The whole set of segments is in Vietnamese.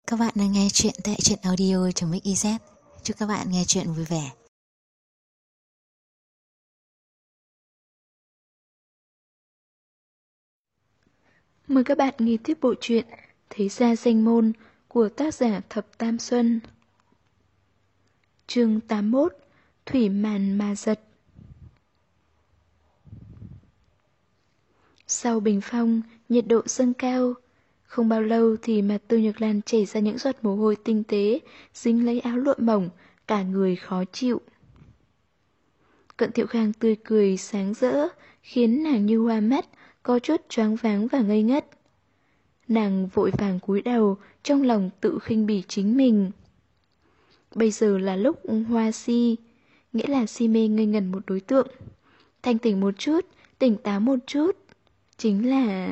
Các bạn đang nghe chuyện tại truyện audio.mix.iz. Chúc các bạn nghe chuyện vui vẻ. Mời các bạn nghe tiếp bộ truyện Thế Gia Danh Môn của tác giả Thập Tam Xuân. Chương 81: Thủy màn ma giật. Sau bình phong, nhiệt độ dâng cao. Không bao lâu thì mặt Tư Nhược Lan chảy ra những giọt mồ hôi tinh tế, dính lấy áo lụa mỏng, cả người khó chịu. Cận Thiệu Khang tươi cười sáng rỡ, khiến nàng như hoa mắt, có chút choáng váng và ngây ngất. Nàng vội vàng cúi đầu, trong lòng tự khinh bỉ chính mình. Bây giờ là lúc hoa si, nghĩa là si mê ngây ngần một đối tượng. Thanh tỉnh một chút, tỉnh táo một chút, chính là...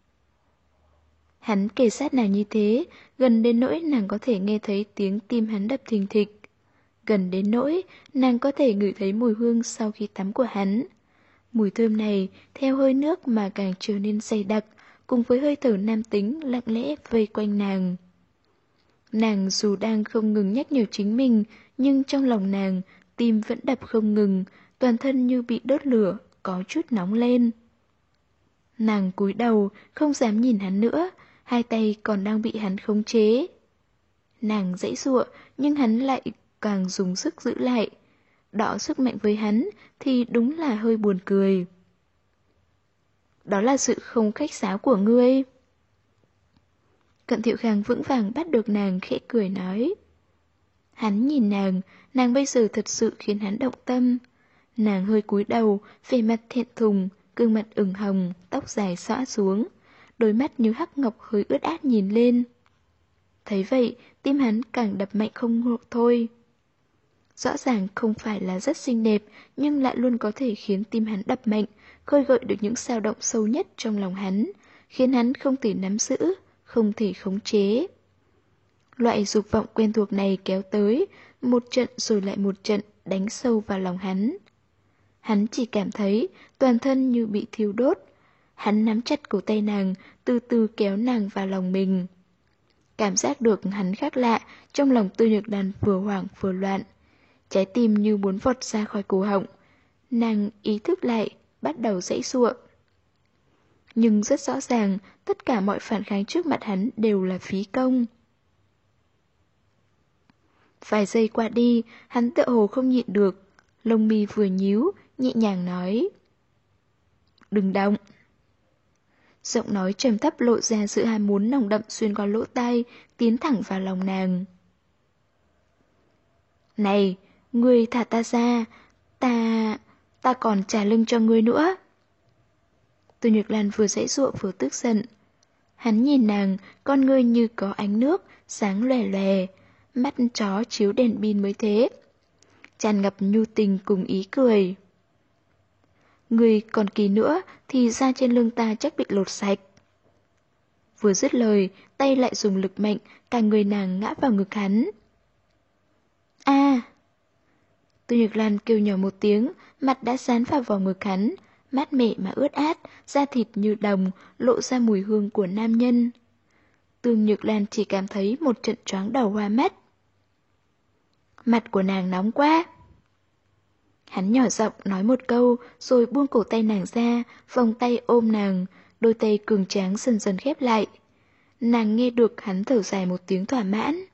Hắn kề sát nàng như thế, gần đến nỗi nàng có thể nghe thấy tiếng tim hắn đập thình thịch. Gần đến nỗi nàng có thể ngửi thấy mùi hương sau khi tắm của hắn. Mùi thơm này theo hơi nước mà càng trở nên dày đặc, cùng với hơi thở nam tính lặng lẽ vây quanh nàng. Nàng dù đang không ngừng nhắc nhở chính mình, nhưng trong lòng nàng, tim vẫn đập không ngừng, toàn thân như bị đốt lửa, có chút nóng lên. Nàng cúi đầu, không dám nhìn hắn nữa, hai tay còn đang bị hắn khống chế. Nàng giãy giụa, nhưng hắn lại càng dùng sức giữ lại. Đọ sức mạnh với hắn thì đúng là hơi buồn cười. Đó là sự không khách sáo của ngươi. Cận Thiệu Khang vững vàng bắt được nàng, khẽ cười nói. Hắn nhìn nàng bây giờ thật sự khiến hắn động tâm. Nàng hơi cúi đầu, vẻ mặt thẹn thùng, gương mặt ửng hồng, tóc dài xõa xuống, đôi mắt như hắc ngọc hơi ướt át nhìn lên. Thấy vậy, tim hắn càng đập mạnh không thôi. Rõ ràng không phải là rất xinh đẹp, nhưng lại luôn có thể khiến tim hắn đập mạnh, khơi gợi được những dao động sâu nhất trong lòng hắn, khiến hắn không thể nắm giữ, không thể khống chế. Loại dục vọng quen thuộc này kéo tới, một trận rồi lại một trận đánh sâu vào lòng hắn. Hắn chỉ cảm thấy toàn thân như bị thiêu đốt. Hắn nắm chặt cổ tay nàng, từ từ kéo nàng vào lòng mình. Cảm giác được hắn khác lạ, trong lòng Tư Nhược Lan vừa hoảng vừa loạn. Trái tim như muốn vọt ra khỏi cổ họng. Nàng ý thức lại, bắt đầu giãy giụa. Nhưng rất rõ ràng, tất cả mọi phản kháng trước mặt hắn đều là phí công. Vài giây qua đi, hắn tựa hồ không nhịn được. Lông mi vừa nhíu, nhẹ nhàng nói. Đừng động. Giọng nói trầm thấp lộ ra sự ham muốn nồng đậm xuyên qua lỗ tai, tiến thẳng vào lòng nàng. Này, ngươi thả ta ra, ta còn trả lưng cho ngươi nữa. Tư Nhược Lan vừa giãy giụa vừa tức giận. Hắn nhìn nàng, con ngươi như có ánh nước, sáng lòe lòe, mắt chó chiếu đèn pin mới thế. Tràn ngập nhu tình cùng ý cười. Ngươi còn kỳ nữa thì da trên lưng ta chắc bị lột sạch. Vừa dứt lời, tay lại dùng lực mạnh, cả người nàng ngã vào ngực hắn. A! Tư Nhược Lan kêu nhỏ một tiếng, mặt đã dán vào vòng ngực hắn, mát mẻ mà ướt át, da thịt như đồng, lộ ra mùi hương của nam nhân. Tư Nhược Lan chỉ cảm thấy một trận choáng đầu hoa mắt. Mặt của nàng nóng quá. Hắn nhỏ giọng nói một câu, rồi buông cổ tay nàng ra, vòng tay ôm nàng, đôi tay cường tráng dần dần khép lại. Nàng nghe được hắn thở dài một tiếng thỏa mãn.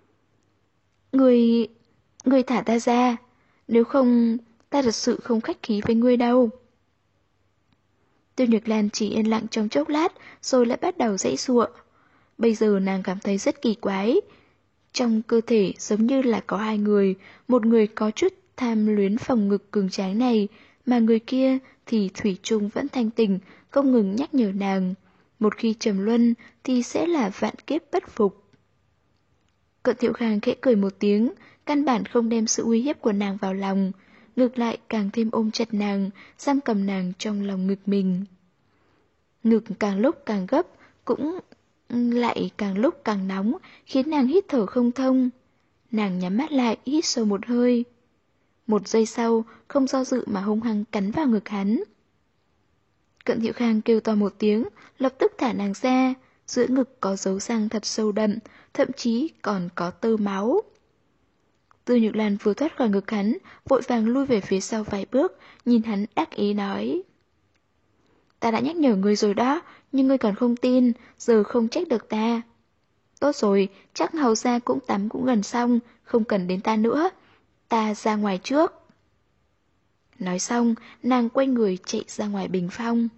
Ngươi thả ta ra, nếu không, ta thật sự không khách khí với ngươi đâu. Tư Nhược Lan chỉ yên lặng trong chốc lát, rồi lại bắt đầu giãy giụa. Bây giờ nàng cảm thấy rất kỳ quái. Trong cơ thể giống như là có hai người, một người có chút tham luyến phòng ngực cường tráng này, mà người kia thì thủy chung vẫn thanh tỉnh, không ngừng nhắc nhở nàng. Một khi trầm luân thì sẽ là vạn kiếp bất phục. Cận Thiệu Khang khẽ cười một tiếng, căn bản không đem sự uy hiếp của nàng vào lòng, ngược lại càng thêm ôm chặt nàng, giam cầm nàng trong lòng ngực mình. Ngực càng lúc càng gấp, cũng lại càng lúc càng nóng, khiến nàng hít thở không thông. Nàng nhắm mắt lại, hít sâu một hơi. Một giây sau, không do dự mà hung hăng cắn vào ngực hắn. Cận Thiệu Khang kêu to một tiếng, lập tức thả nàng ra, giữa ngực có dấu răng thật sâu đậm, thậm chí còn có tơ máu. Tư Nhược Lan vừa thoát khỏi ngực hắn, vội vàng lui về phía sau vài bước, nhìn hắn đắc ý nói. Ta đã nhắc nhở ngươi rồi đó, nhưng ngươi còn không tin, giờ không trách được ta. Tốt rồi, chắc hầu ra cũng tắm cũng gần xong, không cần đến ta nữa. Ta ra ngoài trước. Nói xong, nàng quay người chạy ra ngoài bình phong.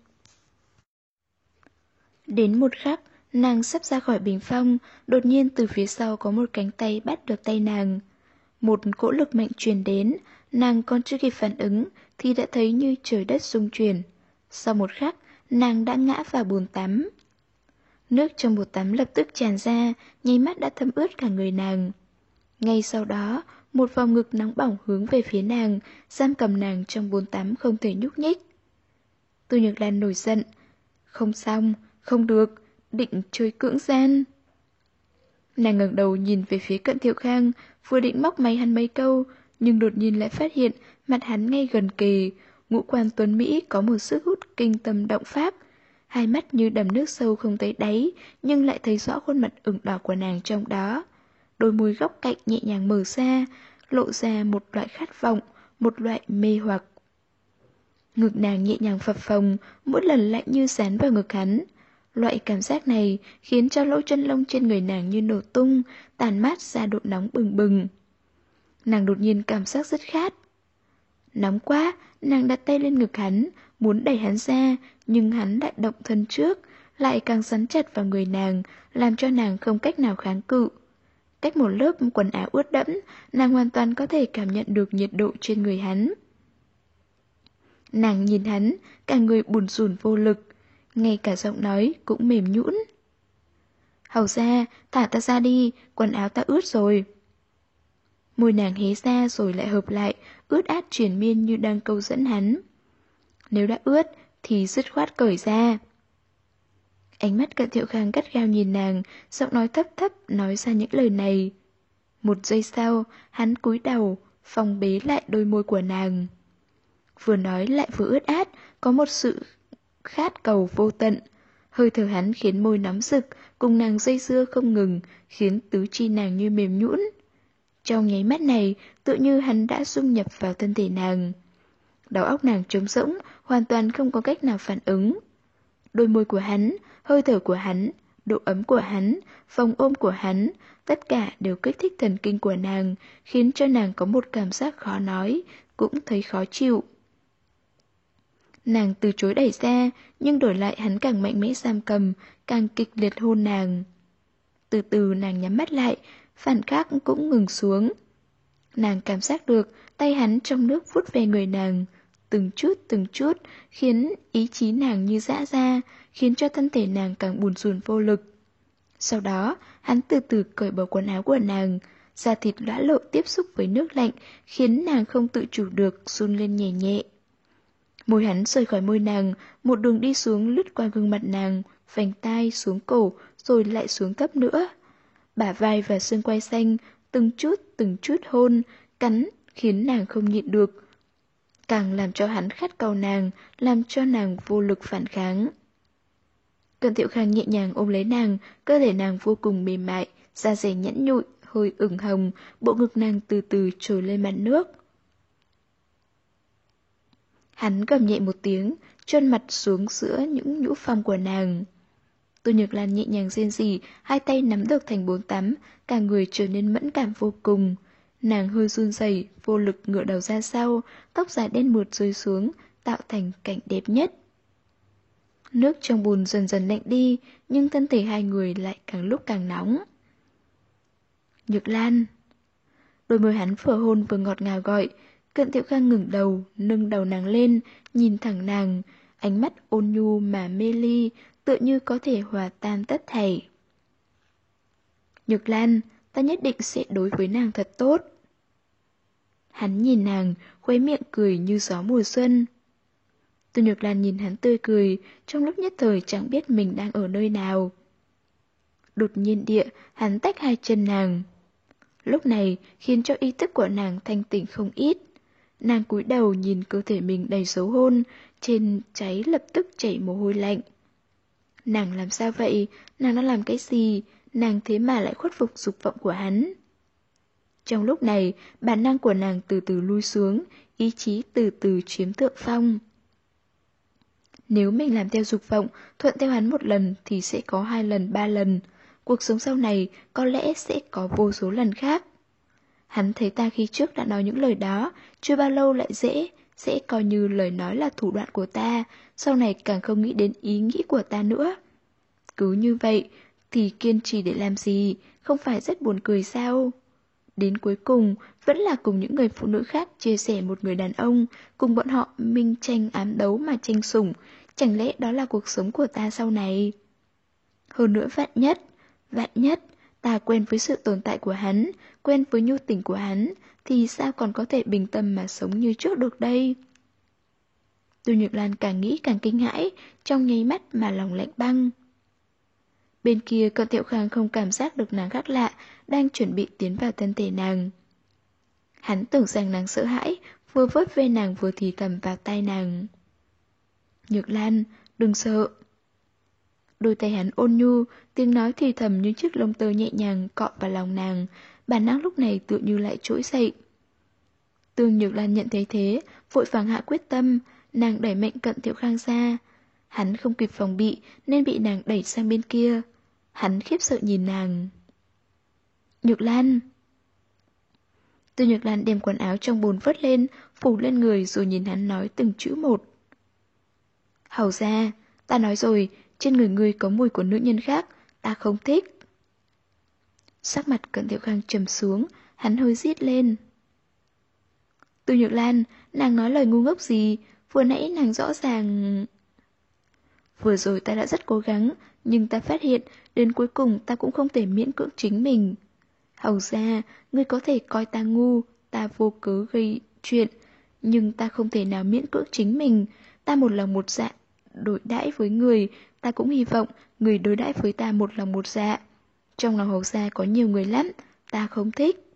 Đến một khắc, nàng sắp ra khỏi bình phong, đột nhiên từ phía sau có một cánh tay bắt được tay nàng. Một cỗ lực mạnh truyền đến, nàng còn chưa kịp phản ứng thì đã thấy như trời đất rung chuyển. Sau một khắc, nàng đã ngã vào bồn tắm. Nước trong bồn tắm lập tức tràn ra, nháy mắt đã thấm ướt cả người nàng. Ngay sau đó, một vòng ngực nóng bỏng hướng về phía nàng, giam cầm nàng trong bồn tắm không thể nhúc nhích. Tư Nhược Lan nổi giận. Không xong, không được, định chơi cưỡng gian. Nàng ngẩng đầu nhìn về phía Cận Thiệu Khang, vừa định móc máy hắn mấy câu, nhưng đột nhiên lại phát hiện mặt hắn ngay gần kề, ngũ quan tuấn Mỹ có một sức hút kinh tâm động pháp. Hai mắt như đầm nước sâu không thấy đáy, nhưng lại thấy rõ khuôn mặt ửng đỏ của nàng trong đó. Đôi môi góc cạnh nhẹ nhàng mở ra, lộ ra một loại khát vọng, một loại mê hoặc. Ngực nàng nhẹ nhàng phập phồng, mỗi lần lại như dán vào ngực hắn. Loại cảm giác này khiến cho lỗ chân lông trên người nàng như nổ tung, tàn mát ra độ nóng bừng bừng. Nàng đột nhiên cảm giác rất khát. Nóng quá, nàng đặt tay lên ngực hắn, muốn đẩy hắn ra, nhưng hắn lại động thân trước, lại càng sắn chặt vào người nàng, làm cho nàng không cách nào kháng cự. Cách một lớp quần áo ướt đẫm, nàng hoàn toàn có thể cảm nhận được nhiệt độ trên người hắn. Nàng nhìn hắn, cả người bủn rủn vô lực, ngay cả giọng nói cũng mềm nhũn. Hầu ra, thả ta ra đi, quần áo ta ướt rồi. Môi nàng hé ra rồi lại hợp lại, ướt át triền miên như đang câu dẫn hắn. Nếu đã ướt thì dứt khoát cởi ra. Ánh mắt Cận Thiệu Khang gắt gao nhìn nàng, giọng nói thấp thấp nói ra những lời này. Một giây sau, hắn cúi đầu, phong bế lại đôi môi của nàng. Vừa nói lại vừa ướt át, có một sự khát cầu vô tận. Hơi thở hắn khiến môi nóng rực, cùng nàng dây dưa không ngừng, khiến tứ chi nàng như mềm nhũn. Trong nháy mắt này, tựa như hắn đã dung nhập vào thân thể nàng. Đầu óc nàng trống rỗng, hoàn toàn không có cách nào phản ứng. Đôi môi của hắn, hơi thở của hắn, độ ấm của hắn, vòng ôm của hắn, tất cả đều kích thích thần kinh của nàng, khiến cho nàng có một cảm giác khó nói, cũng thấy khó chịu. Nàng từ chối đẩy ra, nhưng đổi lại hắn càng mạnh mẽ giam cầm, càng kịch liệt hôn nàng. Từ từ nàng nhắm mắt lại, phản kháng cũng ngừng xuống. Nàng cảm giác được tay hắn trong nước vuốt về người nàng, từng chút, khiến ý chí nàng như giã ra, khiến cho thân thể nàng càng bủn rủn vô lực. Sau đó, hắn từ từ cởi bỏ quần áo của nàng, da thịt lõa lộ tiếp xúc với nước lạnh, khiến nàng không tự chủ được run lên nhẹ nhẹ. Môi hắn rời khỏi môi nàng, một đường đi xuống lướt qua gương mặt nàng, vành tai xuống cổ, rồi lại xuống thấp nữa. Bả vai và xương quai xanh, từng chút hôn, cắn, khiến nàng không nhịn được. Càng làm cho hắn khát cầu nàng, làm cho nàng vô lực phản kháng. Cận Thiệu Khang nhẹ nhàng ôm lấy nàng, cơ thể nàng vô cùng mềm mại, da dẻ nhẵn nhụi, hơi ửng hồng, bộ ngực nàng từ từ trồi lên mặt nước. Hắn gầm nhẹ một tiếng, chôn mặt xuống giữa những nhũ phong của nàng. Tư Nhược Lan nhẹ nhàng rên rỉ, hai tay nắm được thành bồn tắm, cả người trở nên mẫn cảm vô cùng. Nàng hơi run rẩy, vô lực ngửa đầu ra sau, tóc dài đen mượt rơi xuống, tạo thành cảnh đẹp nhất. Nước trong bồn dần dần lạnh đi, nhưng thân thể hai người lại càng lúc càng nóng. Nhược Lan. Đôi môi hắn vừa hôn vừa ngọt ngào gọi. Cận Thiệu Khang ngẩng đầu, nâng đầu nàng lên, nhìn thẳng nàng, ánh mắt ôn nhu mà mê ly, tựa như có thể hòa tan tất thảy. Nhược Lan, ta nhất định sẽ đối với nàng thật tốt. Hắn nhìn nàng, khóe miệng cười như gió mùa xuân. Tư Nhược Lan nhìn hắn tươi cười, trong lúc nhất thời chẳng biết mình đang ở nơi nào. Đột nhiên hắn tách hai chân nàng. Lúc này khiến cho ý thức của nàng thanh tỉnh không ít. Nàng cúi đầu nhìn cơ thể mình đầy dấu hôn, trên cháy lập tức chảy mồ hôi lạnh. Nàng làm sao vậy? Nàng đã làm cái gì? nàng thế mà lại khuất phục dục vọng của hắn. Trong lúc này, bản năng của nàng từ từ lui xuống, ý chí từ từ chiếm thượng phong. Nếu mình làm theo dục vọng, thuận theo hắn một lần thì sẽ có 2 lần, 3 lần. Cuộc sống sau này có lẽ sẽ có vô số lần khác. Hắn thấy ta khi trước đã nói những lời đó, chưa bao lâu lại sẽ coi như lời nói là thủ đoạn của ta, sau này càng không nghĩ đến ý nghĩ của ta nữa. Cứ như vậy, thì kiên trì để làm gì, không phải rất buồn cười sao? Đến cuối cùng, vẫn là cùng những người phụ nữ khác chia sẻ một người đàn ông, cùng bọn họ minh tranh ám đấu mà tranh sủng, chẳng lẽ đó là cuộc sống của ta sau này? Hơn nữa vạn nhất, ta quen với sự tồn tại của hắn, quen với nhu tình của hắn, thì sao còn có thể bình tâm mà sống như trước được đây? Tô Nhược Lan càng nghĩ càng kinh hãi, trong nháy mắt mà lòng lạnh băng. Bên kia Cận Thiệu Khang không cảm giác được nàng khác lạ, đang chuẩn bị tiến vào thân thể nàng. Hắn tưởng rằng nàng sợ hãi, vừa vớt ve nàng vừa thì thầm vào tai nàng. Nhược Lan, đừng sợ. Đôi tay hắn ôn nhu, tiếng nói thì thầm như chiếc lông tơ nhẹ nhàng cọ vào lòng nàng, bản năng lúc này tựa như lại trỗi dậy. Tương Nhược Lan nhận thấy thế, vội vàng hạ quyết tâm, nàng đẩy mạnh Cận Thiệu Khang ra. Hắn không kịp phòng bị nên bị nàng đẩy sang bên kia. Hắn khiếp sợ nhìn nàng. Nhược Lan! Tư Nhược Lan đem quần áo trong bồn vớt lên, phủ lên người rồi nhìn hắn nói từng chữ một. Hầu ra, ta nói rồi, trên người ngươi có mùi của nữ nhân khác, ta không thích. Sắc mặt Cận Thiệu Khang trầm xuống, hắn hơi rít lên. Tư Nhược Lan, nàng nói lời ngu ngốc gì, vừa nãy nàng rõ ràng... Vừa rồi ta đã rất cố gắng, nhưng ta phát hiện đến cuối cùng ta cũng không thể miễn cưỡng chính mình. Hầu ra, ngươi có thể coi ta ngu, ta vô cớ gây chuyện, nhưng ta không thể nào miễn cưỡng chính mình. Ta một lòng một dạ đối đãi với người, ta cũng hy vọng người đối đãi với ta một lòng một dạ. Trong lòng hầu gia có nhiều người lắm, ta không thích.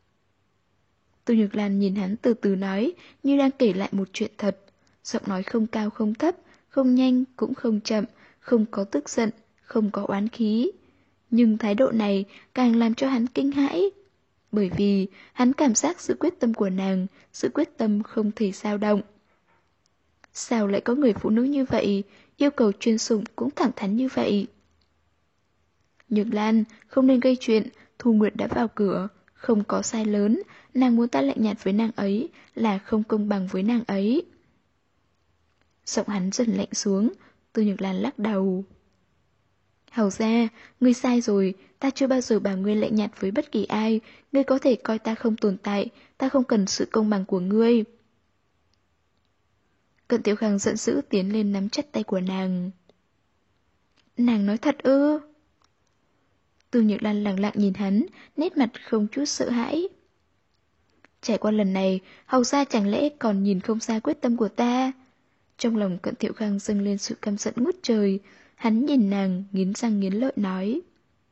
Tô Nhược Lan nhìn hắn từ từ nói, như đang kể lại một chuyện thật. Giọng nói không cao không thấp, không nhanh cũng không chậm, không có tức giận, không có oán khí. Nhưng thái độ này càng làm cho hắn kinh hãi. Bởi vì hắn cảm giác sự quyết tâm của nàng, sự quyết tâm không thể dao động. Sao lại có người phụ nữ như vậy, yêu cầu chuyên sủng cũng thẳng thắn như vậy? Nhược Lan, không nên gây chuyện, Thu Nguyệt đã vào cửa, không có sai lớn, nàng muốn ta lạnh nhạt với nàng ấy là không công bằng với nàng ấy. Giọng hắn dần lạnh xuống, Tư Nhược Lan lắc đầu. Hầu ra, ngươi sai rồi, ta chưa bao giờ bảo ngươi lạnh nhạt với bất kỳ ai, ngươi có thể coi ta không tồn tại, ta không cần sự công bằng của ngươi. Cận Tiểu Khang giận dữ tiến lên nắm chặt tay của nàng. Nàng nói thật ư? Tư Nhược Lan lặng lặng nhìn hắn, nét mặt không chút sợ hãi. Trải qua lần này, hầu ra chẳng lẽ còn nhìn không ra quyết tâm của ta? Trong lòng Cận Thiệu Khang dâng lên sự căm giận ngút trời, hắn nhìn nàng, nghiến răng nghiến lợi nói.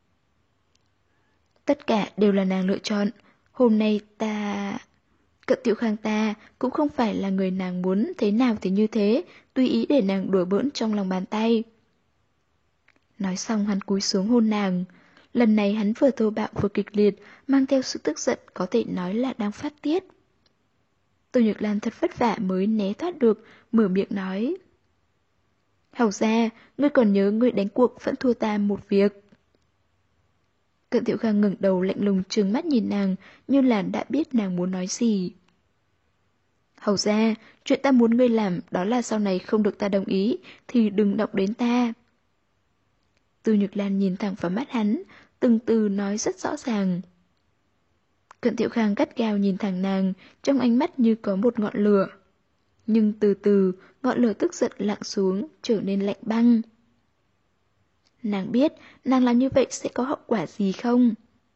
Tất cả đều là nàng lựa chọn, hôm nay ta... Cận Thiệu Khang ta cũng không phải là người nàng muốn thế nào thì như thế, tùy ý để nàng đùa bỡn trong lòng bàn tay. Nói xong hắn cúi xuống hôn nàng. Lần này hắn vừa thô bạo vừa kịch liệt, mang theo sự tức giận có thể nói là đang phát tiết. Tô Nhược Lan thật vất vả mới né thoát được, mở miệng nói. Hầu ra, ngươi còn nhớ ngươi đánh cuộc vẫn thua ta một việc. Cận Thiệu Khang ngẩng đầu lạnh lùng trừng mắt nhìn nàng, như là đã biết nàng muốn nói gì. Hầu ra, chuyện ta muốn ngươi làm đó là sau này không được ta đồng ý, thì đừng động đến ta. Tư Nhược Lan nhìn thẳng vào mắt hắn, từng từ nói rất rõ ràng. Cận Thiệu Khang gắt gao nhìn thẳng nàng, trong ánh mắt như có một ngọn lửa. Nhưng từ từ, ngọn lửa tức giận lặng xuống, trở nên lạnh băng. Nàng biết, nàng làm như vậy sẽ có hậu quả gì không?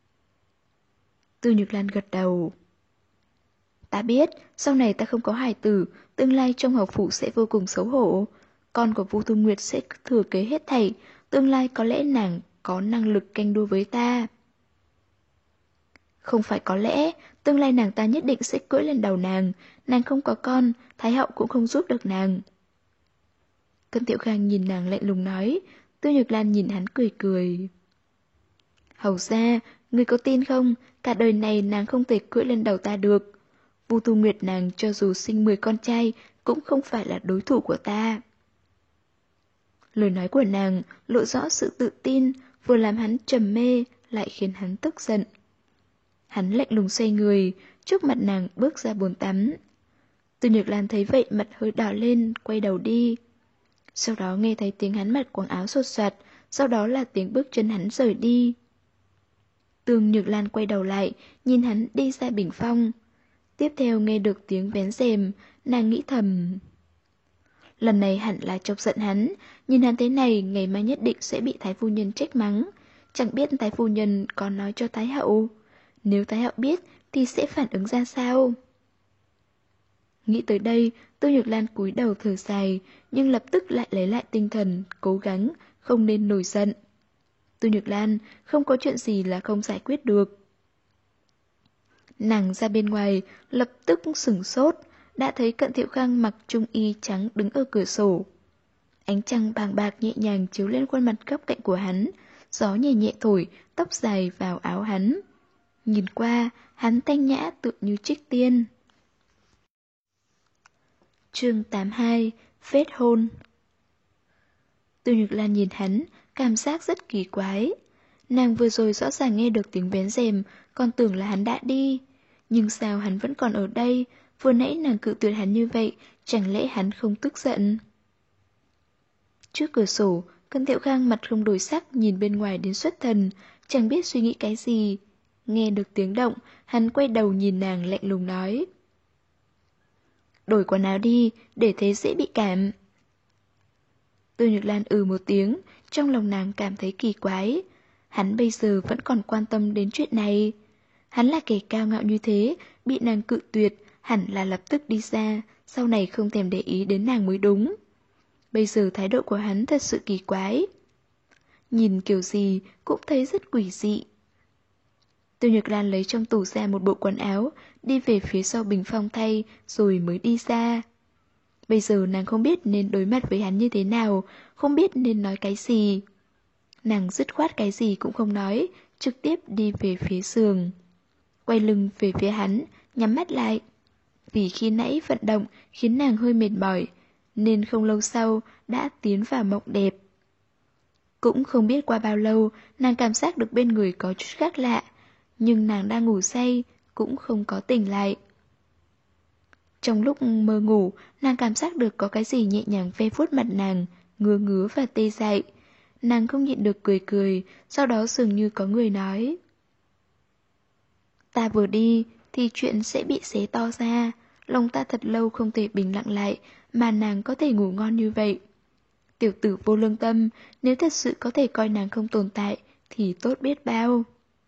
Tư Nhược Lan gật đầu. Ta biết, sau này ta không có hài tử, tương lai trong hầu phủ sẽ vô cùng xấu hổ. Con của Vu Thu Nguyệt sẽ thừa kế hết thảy, tương lai có lẽ nàng có năng lực canh đua với ta. Không phải có lẽ, tương lai nàng ta nhất định sẽ cưỡi lên đầu nàng, nàng không có con, Thái hậu cũng không giúp được nàng. Cận Thiệu Khang nhìn nàng lạnh lùng nói, Tư Nhược Lan nhìn hắn cười cười. Hầu ra, ngươi có tin không, cả đời này nàng không thể cưỡi lên đầu ta được. Vu Tu Nguyệt nàng cho dù sinh 10 con trai cũng không phải là đối thủ của ta. Lời nói của nàng lộ rõ sự tự tin, vừa làm hắn trầm mê, lại khiến hắn tức giận. Hắn lạnh lùng xoay người, trước mặt nàng bước ra bồn tắm. Từ Nhược Lan thấy vậy mặt hơi đỏ lên, quay đầu đi. Sau đó nghe thấy tiếng hắn mặc quần áo sột soạt, sau đó là tiếng bước chân hắn rời đi. Tương Nhược Lan quay đầu lại, nhìn hắn đi ra bình phong. Tiếp theo nghe được tiếng vén rèm, nàng nghĩ thầm. Lần này hẳn là chọc giận hắn, nhìn hắn thế này ngày mai nhất định sẽ bị Thái Phu Nhân trách mắng. Chẳng biết Thái Phu Nhân có nói cho Thái Hậu. Nếu Thái Hậu biết thì sẽ phản ứng ra sao? Nghĩ tới đây, Tô Nhược Lan cúi đầu thở dài, nhưng lập tức lại lấy lại tinh thần, cố gắng, không nên nổi giận. Tô Nhược Lan, không có chuyện gì là không giải quyết được. Nàng ra bên ngoài, lập tức sửng sốt, đã thấy Cận Thiệu Khang mặc trung y trắng đứng ở cửa sổ. Ánh trăng bàng bạc nhẹ nhàng chiếu lên khuôn mặt góc cạnh của hắn, gió nhẹ nhẹ thổi, tóc dài vào áo hắn. Nhìn qua, hắn thanh nhã tựa như trích tiên. Chương 82, Phết hôn. Tô Nhược Lan nhìn hắn, cảm giác rất kỳ quái. Nàng vừa rồi rõ ràng nghe được tiếng vén rèm, còn tưởng là hắn đã đi. Nhưng sao hắn vẫn còn ở đây? Vừa nãy nàng cự tuyệt hắn như vậy, chẳng lẽ hắn không tức giận? Trước cửa sổ, Cận Thiệu Khang mặt không đổi sắc nhìn bên ngoài đến xuất thần, chẳng biết suy nghĩ cái gì. Nghe được tiếng động, hắn quay đầu nhìn nàng lạnh lùng nói. Đổi quần áo đi, để thế dễ bị cảm. Tô Nhược Lan một tiếng, trong lòng nàng cảm thấy kỳ quái. Hắn bây giờ vẫn còn quan tâm đến chuyện này. Hắn là kẻ cao ngạo như thế, bị nàng cự tuyệt, hẳn là lập tức đi ra, sau này không thèm để ý đến nàng mới đúng. Bây giờ thái độ của hắn thật sự kỳ quái. Nhìn kiểu gì cũng thấy rất quỷ dị. Tô Nhược Lan lấy trong tủ ra một bộ quần áo, đi về phía sau bình phong thay, rồi mới đi ra. Bây giờ nàng không biết nên đối mặt với hắn như thế nào, không biết nên nói cái gì. Nàng dứt khoát cái gì cũng không nói, trực tiếp đi về phía giường. Quay lưng về phía hắn, nhắm mắt lại. Vì khi nãy vận động khiến nàng hơi mệt mỏi, nên không lâu sau đã tiến vào mộng đẹp. Cũng không biết qua bao lâu, nàng cảm giác được bên người có chút khác lạ, nhưng nàng đang ngủ say, cũng không có tỉnh lại. Trong lúc mơ ngủ, nàng cảm giác được có cái gì nhẹ nhàng ve vuốt mặt nàng, ngứa ngứa và tê dại. Nàng không nhịn được cười cười, sau đó dường như có người nói. Ta vừa đi, thì chuyện sẽ bị xé to ra. Lòng ta thật lâu không thể bình lặng lại, mà nàng có thể ngủ ngon như vậy. Tiểu tử vô lương tâm, nếu thật sự có thể coi nàng không tồn tại, thì tốt biết bao.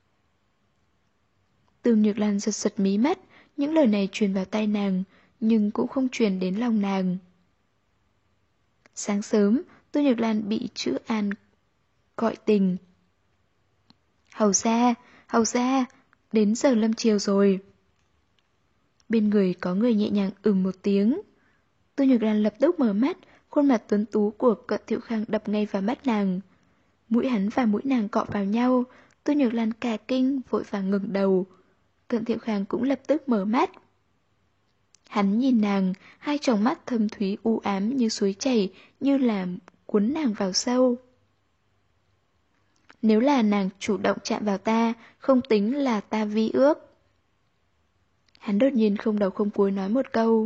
Tương Nhược Lan giật giật mí mắt, những lời này truyền vào tai nàng, nhưng cũng không truyền đến lòng nàng. Sáng sớm, Tô Nhược Lan bị chữ An gọi tình. Hầu ra, đến giờ lâm chiều rồi. Bên người có người nhẹ nhàng một tiếng. Tô Nhược Lan lập tức mở mắt, khuôn mặt tuấn tú của Cận Thiệu Khang đập ngay vào mắt nàng. Mũi hắn và mũi nàng cọ vào nhau, Tô Nhược Lan cả kinh, vội vàng ngẩng đầu. Cận Thiệu Khang cũng lập tức mở mắt. Hắn nhìn nàng, hai tròng mắt thâm thúy u ám như suối chảy, như là cuốn nàng vào sâu. Nếu là nàng chủ động chạm vào ta, không tính là ta vi ước. Hắn đột nhiên không đầu không cuối nói một câu.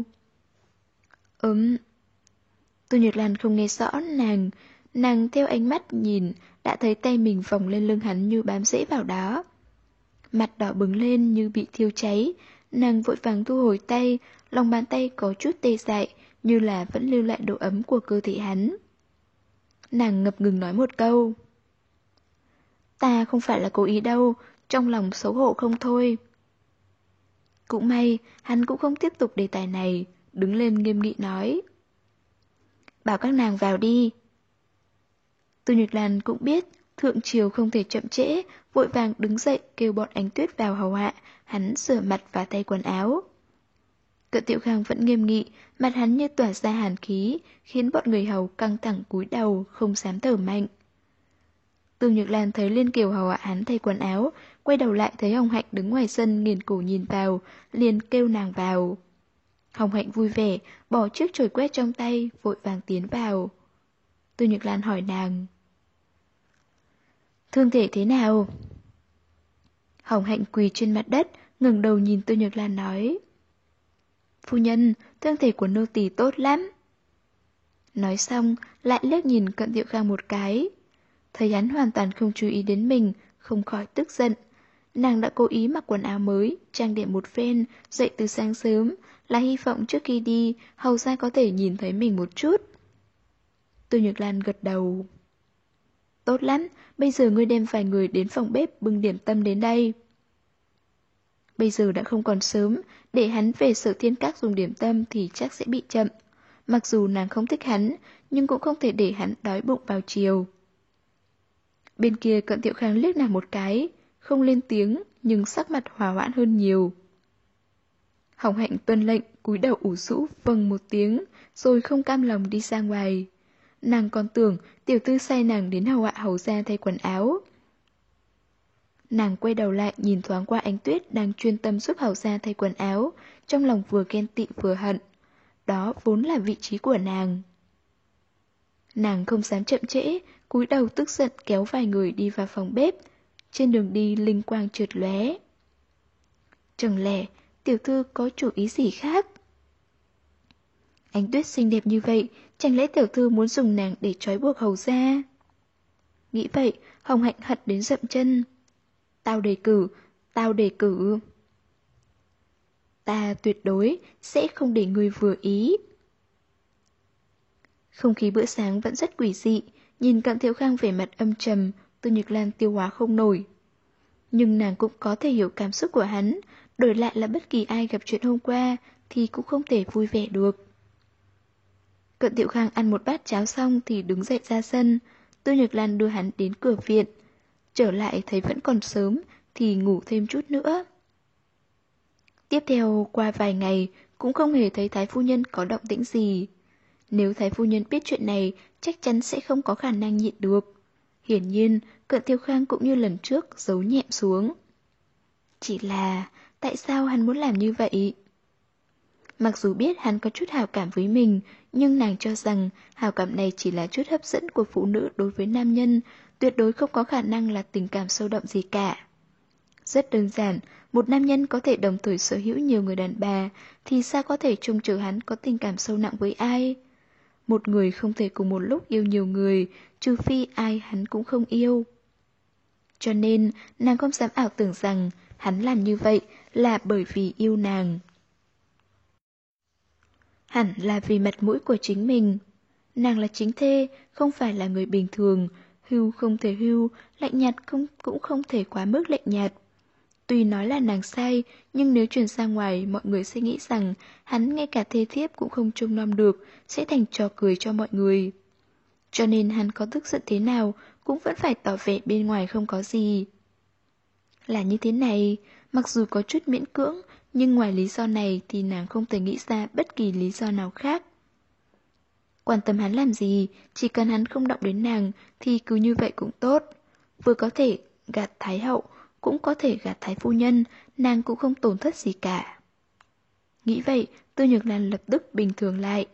Tô Nhược Lan không nghe rõ nàng theo ánh mắt nhìn, đã thấy tay mình vòng lên lưng hắn như bám rễ vào đó. Mặt đỏ bừng lên như bị thiêu cháy, nàng vội vàng thu hồi tay, lòng bàn tay có chút tê dại, như là vẫn lưu lại độ ấm của cơ thể hắn. Nàng ngập ngừng nói một câu. Ta không phải là cố ý đâu, trong lòng xấu hổ không thôi. Cũng may, hắn cũng không tiếp tục đề tài này, đứng lên nghiêm nghị nói. Bảo các nàng vào đi. Tô Nhược Lan cũng biết, thượng triều không thể chậm trễ, vội vàng đứng dậy kêu bọn Ánh Tuyết vào hầu hạ, hắn rửa mặt và thay quần áo. Cận Tiểu Khang vẫn nghiêm nghị, mặt hắn như tỏa ra hàn khí, khiến bọn người hầu căng thẳng cúi đầu, không dám thở mạnh. Từ Nhược Lan thấy Liên Kiều hầu hạ hắn thay quần áo, quay đầu lại thấy Hồng Hạnh đứng ngoài sân nghiền cổ nhìn vào, liền kêu nàng vào. Hồng Hạnh vui vẻ, bỏ chiếc chổi quét trong tay, vội vàng tiến vào. Từ Nhược Lan hỏi nàng: thương thể thế nào? Hồng Hạnh quỳ trên mặt đất, ngẩng đầu nhìn Từ Nhược Lan nói: phu nhân, thương thể của nô tỳ tốt lắm. Nói xong, lại liếc nhìn Cận Thiệu Khang một cái. Thấy hắn hoàn toàn không chú ý đến mình, không khỏi tức giận. Nàng đã cố ý mặc quần áo mới, trang điểm một phen, dậy từ sáng sớm, là hy vọng trước khi đi, hầu ra có thể nhìn thấy mình một chút. Từ Nhược Lan gật đầu. Tốt lắm, bây giờ ngươi đem vài người đến phòng bếp bưng điểm tâm đến đây. Bây giờ đã không còn sớm, để hắn về Sở Thiên Các dùng điểm tâm thì chắc sẽ bị chậm. Mặc dù nàng không thích hắn, nhưng cũng không thể để hắn đói bụng vào chiều. Bên kia Cận Thiệu Khang liếc nàng một cái, không lên tiếng, nhưng sắc mặt hòa hoãn hơn nhiều. Hồng Hạnh tuân lệnh, cúi đầu ủ rũ vâng một tiếng, rồi không cam lòng đi ra ngoài. Nàng còn tưởng tiểu tư sai nàng đến hầu hạ hầu ra thay quần áo. Nàng quay đầu lại nhìn thoáng qua Ánh Tuyết đang chuyên tâm giúp hầu ra thay quần áo, trong lòng vừa ghen tị vừa hận. Đó vốn là vị trí của nàng. Nàng không dám chậm trễ, cúi đầu tức giận kéo vài người đi vào phòng bếp. Trên đường đi linh quang chợt lóe. Chẳng lẽ tiểu thư có chủ ý gì khác? Ánh Tuyết xinh đẹp như vậy, chẳng lẽ tiểu thư muốn dùng nàng để trói buộc hầu ra? Nghĩ vậy, Hồng Hạnh hận đến dậm chân. Tao đề cử, tao đề cử. Ta tuyệt đối sẽ không để ngươi vừa ý. Không khí bữa sáng vẫn rất quỷ dị, nhìn Cận Thiệu Khang vẻ mặt âm trầm, Từ Nhược Lan tiêu hóa không nổi. Nhưng nàng cũng có thể hiểu cảm xúc của hắn, đổi lại là bất kỳ ai gặp chuyện hôm qua thì cũng không thể vui vẻ được. Cận Thiệu Khang ăn một bát cháo xong thì đứng dậy ra sân, Từ Nhược Lan đưa hắn đến cửa viện. Trở lại thấy vẫn còn sớm thì ngủ thêm chút nữa. Tiếp theo qua vài ngày cũng không hề thấy Thái phu nhân có động tĩnh gì. Nếu Thái phu nhân biết chuyện này chắc chắn sẽ không có khả năng nhịn được. Hiển nhiên Cận Thiệu Khang cũng như lần trước giấu nhẹm xuống. Chỉ là tại sao hắn muốn làm như vậy? Mặc dù biết hắn có chút hảo cảm với mình, nhưng nàng cho rằng hảo cảm này chỉ là chút hấp dẫn của phụ nữ đối với nam nhân, tuyệt đối không có khả năng là tình cảm sâu đậm gì cả. Rất đơn giản, một nam nhân có thể đồng thời sở hữu nhiều người đàn bà, thì sao có thể trông chờ hắn có tình cảm sâu nặng với ai? Một người không thể cùng một lúc yêu nhiều người, trừ phi ai hắn cũng không yêu. Cho nên, nàng không dám ảo tưởng rằng hắn làm như vậy là bởi vì yêu nàng. Hẳn là vì mặt mũi của chính mình. Nàng là chính thê, không phải là người bình thường, hưu không thể hưu, lạnh nhạt cũng không thể quá mức lạnh nhạt. Tuy nói là nàng sai, nhưng nếu truyền ra ngoài mọi người sẽ nghĩ rằng hắn ngay cả thê thiếp cũng không trông nom được, sẽ thành trò cười cho mọi người. Cho nên hắn có tức giận thế nào cũng vẫn phải tỏ vẻ bên ngoài không có gì. Là như thế này, mặc dù có chút miễn cưỡng, nhưng ngoài lý do này thì nàng không thể nghĩ ra bất kỳ lý do nào khác. Quan tâm hắn làm gì, chỉ cần hắn không động đến nàng thì cứ như vậy cũng tốt. Vừa có thể gạt Thái hậu, cũng có thể gạt Thái phu nhân, nàng cũng không tổn thất gì cả. Nghĩ vậy, Từ Nhược Lan lập tức bình thường lại.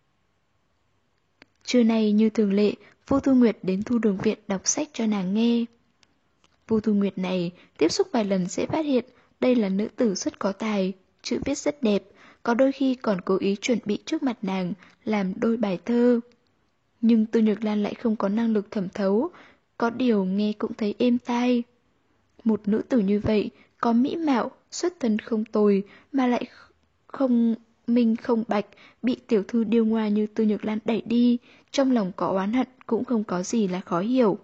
Trưa nay như thường lệ, Vu Thu Nguyệt đến Thu Đường Viện đọc sách cho nàng nghe. Vu Thu Nguyệt này tiếp xúc vài lần sẽ phát hiện đây là nữ tử rất có tài, chữ viết rất đẹp, có đôi khi còn cố ý chuẩn bị trước mặt nàng làm đôi bài thơ. Nhưng Từ Nhược Lan lại không có năng lực thẩm thấu, có điều nghe cũng thấy êm tai. Một nữ tử như vậy, có mỹ mạo, xuất thân không tồi, mà lại không minh không bạch, bị tiểu thư điêu ngoa như Từ Nhược Lan đẩy đi, trong lòng có oán hận cũng không có gì là khó hiểu.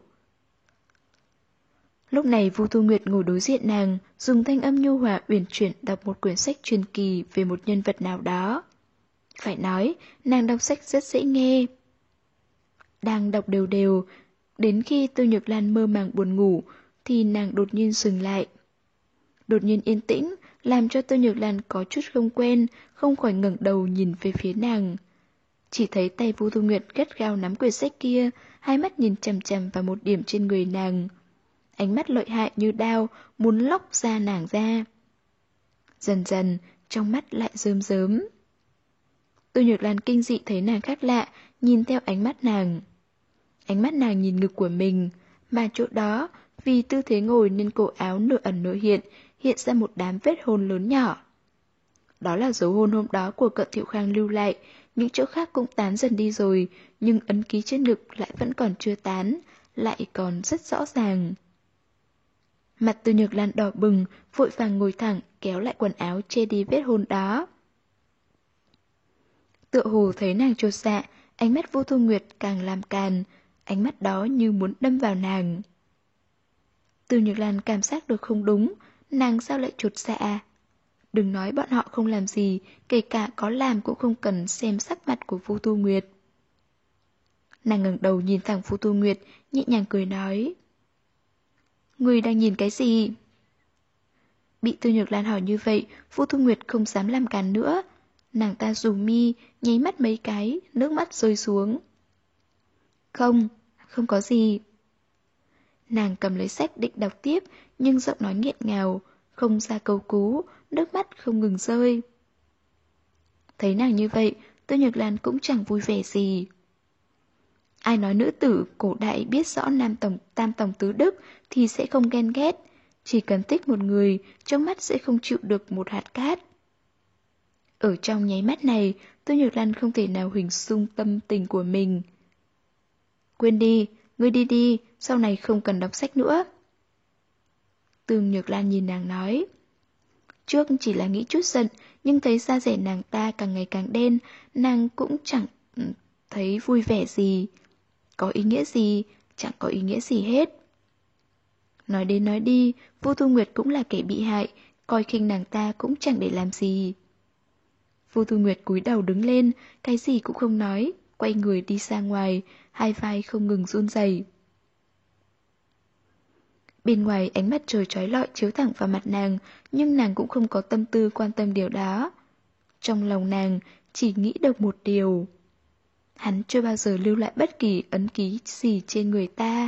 Lúc này Vu Thu Nguyệt ngồi đối diện nàng, dùng thanh âm nhu hòa uyển chuyển đọc một quyển sách truyền kỳ về một nhân vật nào đó. Phải nói, nàng đọc sách rất dễ nghe. Đang đọc đều đều, đến khi Từ Nhược Lan mơ màng buồn ngủ, thì nàng đột nhiên dừng lại. Đột nhiên yên tĩnh, làm cho Từ Nhược Lan có chút không quen, không khỏi ngẩng đầu nhìn về phía nàng. Chỉ thấy tay Vu Thu Nguyệt gắt gao nắm quyển sách kia, hai mắt nhìn chằm chằm vào một điểm trên người nàng. Ánh mắt lợi hại như đao, muốn lóc da nàng ra. Dần dần, trong mắt lại rơm rớm. Tô Nhược Lan kinh dị thấy nàng khác lạ, nhìn theo ánh mắt nàng. Ánh mắt nàng nhìn ngực của mình, mà chỗ đó, vì tư thế ngồi nên cổ áo nửa ẩn nửa hiện, hiện ra một đám vết hôn lớn nhỏ. Đó là dấu hôn hôm đó của Cận Thiệu Khang lưu lại, những chỗ khác cũng tán dần đi rồi, nhưng ấn ký trên ngực lại vẫn còn chưa tán, lại còn rất rõ ràng. Mặt Tô Nhược Lan đỏ bừng, vội vàng ngồi thẳng, kéo lại quần áo che đi vết hôn đó. Tựa hồ thấy nàng chột dạ, ánh mắt Vô Thu Nguyệt càng làm càn, ánh mắt đó như muốn đâm vào nàng. Tô Nhược Lan cảm giác được không đúng, nàng sao lại chột dạ? Đừng nói bọn họ không làm gì, kể cả có làm cũng không cần xem sắc mặt của Vô Thu Nguyệt. Nàng ngẩng đầu nhìn thẳng Vô Thu Nguyệt, nhẹ nhàng cười nói. Ngươi đang nhìn cái gì? Bị Tô Nhược Lan hỏi như vậy, Vô Thu Nguyệt không dám làm càn nữa. Nàng ta rủ mi, nháy mắt mấy cái, nước mắt rơi xuống. Không, không có gì. Nàng cầm lấy sách định đọc tiếp, nhưng giọng nói nghẹn ngào, không ra câu cú, nước mắt không ngừng rơi. Thấy nàng như vậy, Tô Nhược Lan cũng chẳng vui vẻ gì. Ai nói nữ tử cổ đại biết rõ tam tổng tứ đức thì sẽ không ghen ghét. Chỉ cần thích một người, trong mắt sẽ không chịu được một hạt cát. Ở trong nháy mắt này, Tô Nhược Lan không thể nào hình dung tâm tình của mình. Quên đi, ngươi đi đi, sau này không cần đọc sách nữa. Tô Nhược Lan nhìn nàng nói. Trước chỉ là nghĩ chút giận, nhưng thấy da rẻ nàng ta càng ngày càng đen, nàng cũng chẳng thấy vui vẻ gì. Có ý nghĩa gì, chẳng có ý nghĩa gì hết. Nói đến nói đi, Vô Thu Nguyệt cũng là kẻ bị hại, coi khinh nàng ta cũng chẳng để làm gì. Vô Thu Nguyệt cúi đầu đứng lên, cái gì cũng không nói, quay người đi ra ngoài, hai vai không ngừng run rẩy. Bên ngoài ánh mặt trời chói lọi chiếu thẳng vào mặt nàng, nhưng nàng cũng không có tâm tư quan tâm điều đó. Trong lòng nàng chỉ nghĩ được một điều. Hắn chưa bao giờ lưu lại bất kỳ ấn ký gì trên người ta.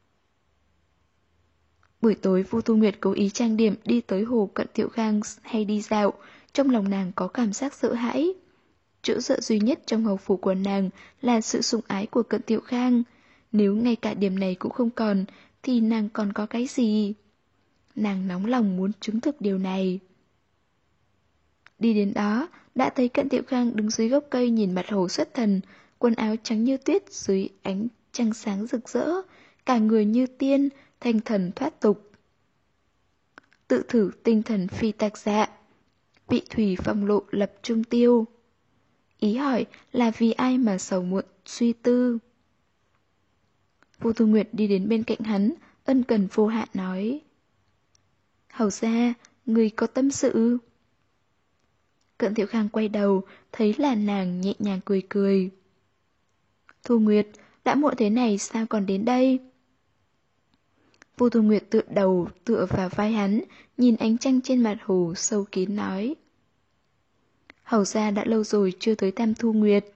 Buổi tối Vô Thu Nguyệt cố ý trang điểm đi tới hồ Cận Thiệu Khang hay đi dạo, trong lòng nàng có cảm giác sợ hãi. Chỗ sợ duy nhất trong hầu phủ của nàng là sự sủng ái của Cận Thiệu Khang. Nếu ngay cả điểm này cũng không còn, thì nàng còn có cái gì? Nàng nóng lòng muốn chứng thực điều này. Đi đến đó, đã thấy Cận Thiệu Khang đứng dưới gốc cây nhìn mặt hồ xuất thần, quần áo trắng như tuyết dưới ánh trăng sáng rực rỡ, cả người như tiên, thanh thần thoát tục. Tự thử tinh thần phi tạc dạ, vị thủy phong lộ lập trung tiêu. Ý hỏi là vì ai mà sầu muộn suy tư. Vô Thu Nguyệt đi đến bên cạnh hắn, ân cần vô hạn nói. Hầu ra, người có tâm sự. Cận Thiệu Khang quay đầu, thấy là nàng nhẹ nhàng cười cười. Thu Nguyệt, đã muộn thế này sao còn đến đây? Vô Thu Nguyệt tựa vào vai hắn, nhìn ánh trăng trên mặt hồ sâu kín nói. Hầu ra đã lâu rồi chưa tới thăm Thu Nguyệt.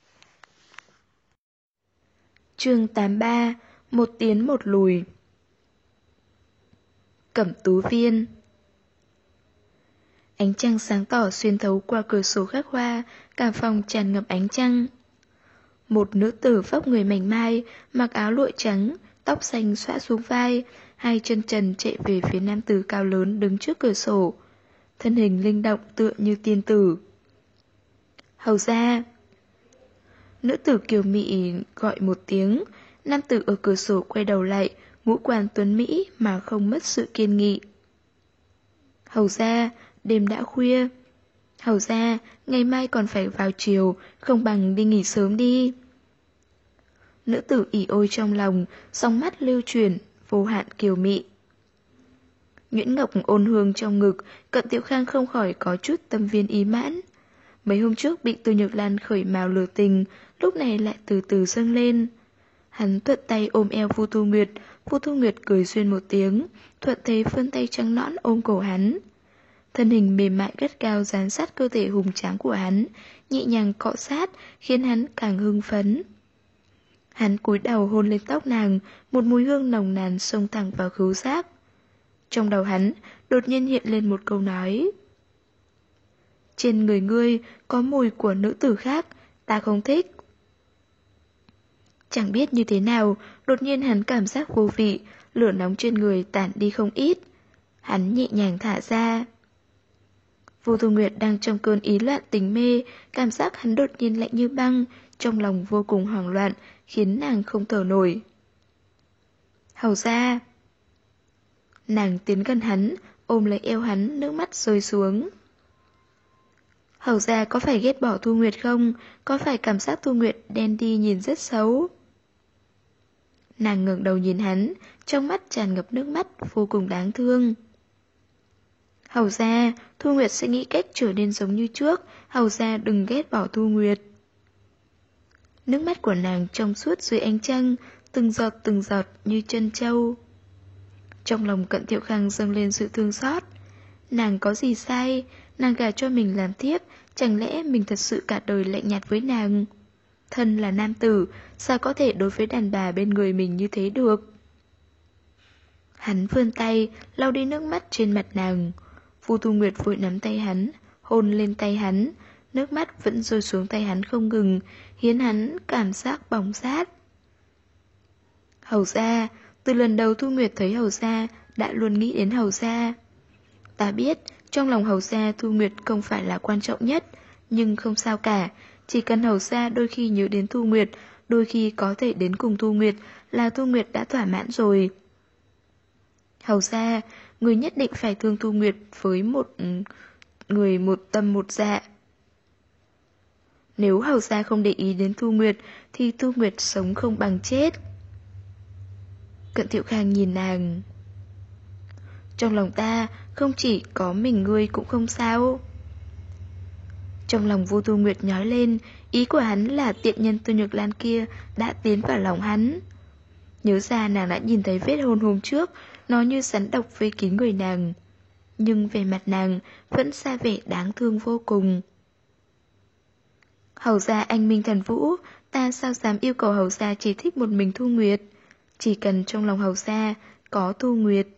Chương 83, một tiến một lùi. Cẩm Tú Viên. Ánh trăng sáng tỏ xuyên thấu qua cửa sổ khắc hoa, cả phòng tràn ngập ánh trăng. Một nữ tử vóc người mảnh mai, mặc áo lụa trắng, tóc xanh xõa xuống vai, hai chân trần chạy về phía nam tử cao lớn đứng trước cửa sổ. Thân hình linh động tựa như tiên tử. Hầu ra. Nữ tử kiều mị gọi một tiếng, nam tử ở cửa sổ quay đầu lại, ngũ quan tuấn mỹ mà không mất sự kiên nghị. Hầu ra, đêm đã khuya. Hầu ra, ngày mai còn phải vào chiều, không bằng đi nghỉ sớm đi. Nữ tử ỉ ôi trong lòng, song mắt lưu chuyển, vô hạn kiều mị. Nhuyễn Ngọc ôn hương trong ngực, Cận Thiệu Khang không khỏi có chút tâm viên ý mãn. Mấy hôm trước bị Tô Nhược Lan khởi mào lừa tình, lúc này lại từ từ dâng lên. Hắn thuận tay ôm eo Vu Thu Nguyệt cười duyên một tiếng, thuận thế vươn tay trắng nõn ôm cổ hắn. Thân hình mềm mại gắt gao dán sát cơ thể hùng tráng của hắn, nhẹ nhàng cọ sát, khiến hắn càng hưng phấn. Hắn cúi đầu hôn lên tóc nàng, một mùi hương nồng nàn xông thẳng vào khứu giác. Trong đầu hắn, đột nhiên hiện lên một câu nói. Trên người ngươi có mùi của nữ tử khác, ta không thích. Chẳng biết như thế nào, đột nhiên hắn cảm giác vô vị, lửa nóng trên người tản đi không ít. Hắn nhẹ nhàng thả ra. Vô Thu Nguyệt đang trong cơn ý loạn tình mê, cảm giác hắn đột nhiên lạnh như băng, trong lòng vô cùng hoảng loạn, khiến nàng không thở nổi. Hầu ra. Nàng tiến gần hắn, ôm lấy eo hắn, nước mắt rơi xuống. Hầu ra có phải ghét bỏ Thu Nguyệt không? Có phải cảm giác Thu Nguyệt đen đi nhìn rất xấu? Nàng ngẩng đầu nhìn hắn, trong mắt tràn ngập nước mắt, vô cùng đáng thương. Hầu ra, Thu Nguyệt sẽ nghĩ cách trở nên giống như trước, hầu ra đừng ghét bỏ Thu Nguyệt. Nước mắt của nàng trong suốt dưới ánh trăng, từng giọt như chân trâu. Trong lòng Cận Thiệu Khang dâng lên sự thương xót. Nàng có gì sai, nàng gả cho mình làm thiếp, chẳng lẽ mình thật sự cả đời lạnh nhạt với nàng? Thân là nam tử, sao có thể đối với đàn bà bên người mình như thế được? Hắn vươn tay, lau đi nước mắt trên mặt nàng. Vu Thu Nguyệt vội nắm tay hắn, hôn lên tay hắn, nước mắt vẫn rơi xuống tay hắn không ngừng, khiến hắn cảm giác bỏng rát. Hầu gia, từ lần đầu Thu Nguyệt thấy hầu gia, đã luôn nghĩ đến hầu gia. Ta biết, trong lòng hầu gia Thu Nguyệt không phải là quan trọng nhất, nhưng không sao cả, chỉ cần hầu gia đôi khi nhớ đến Thu Nguyệt, đôi khi có thể đến cùng Thu Nguyệt, là Thu Nguyệt đã thỏa mãn rồi. Hầu gia, người nhất định phải thương Thu Nguyệt với một người một tâm một dạ. Nếu hầu gia không để ý đến Thu Nguyệt, thì Thu Nguyệt sống không bằng chết. Cận Thiệu Khang nhìn nàng. Trong lòng ta, không chỉ có mình ngươi cũng không sao. Trong lòng Vô Thu Nguyệt nhói lên, ý của hắn là tiện nhân Tư Nhược Lan kia đã tiến vào lòng hắn. Nhớ ra nàng đã nhìn thấy vết hôn hôm trước, nó như rắn độc vây kín người nàng. Nhưng về mặt nàng vẫn xa vẻ đáng thương vô cùng. Hầu gia anh minh thần vũ, ta sao dám yêu cầu hầu gia chỉ thích một mình Thu Nguyệt. Chỉ cần trong lòng hầu gia có Thu Nguyệt.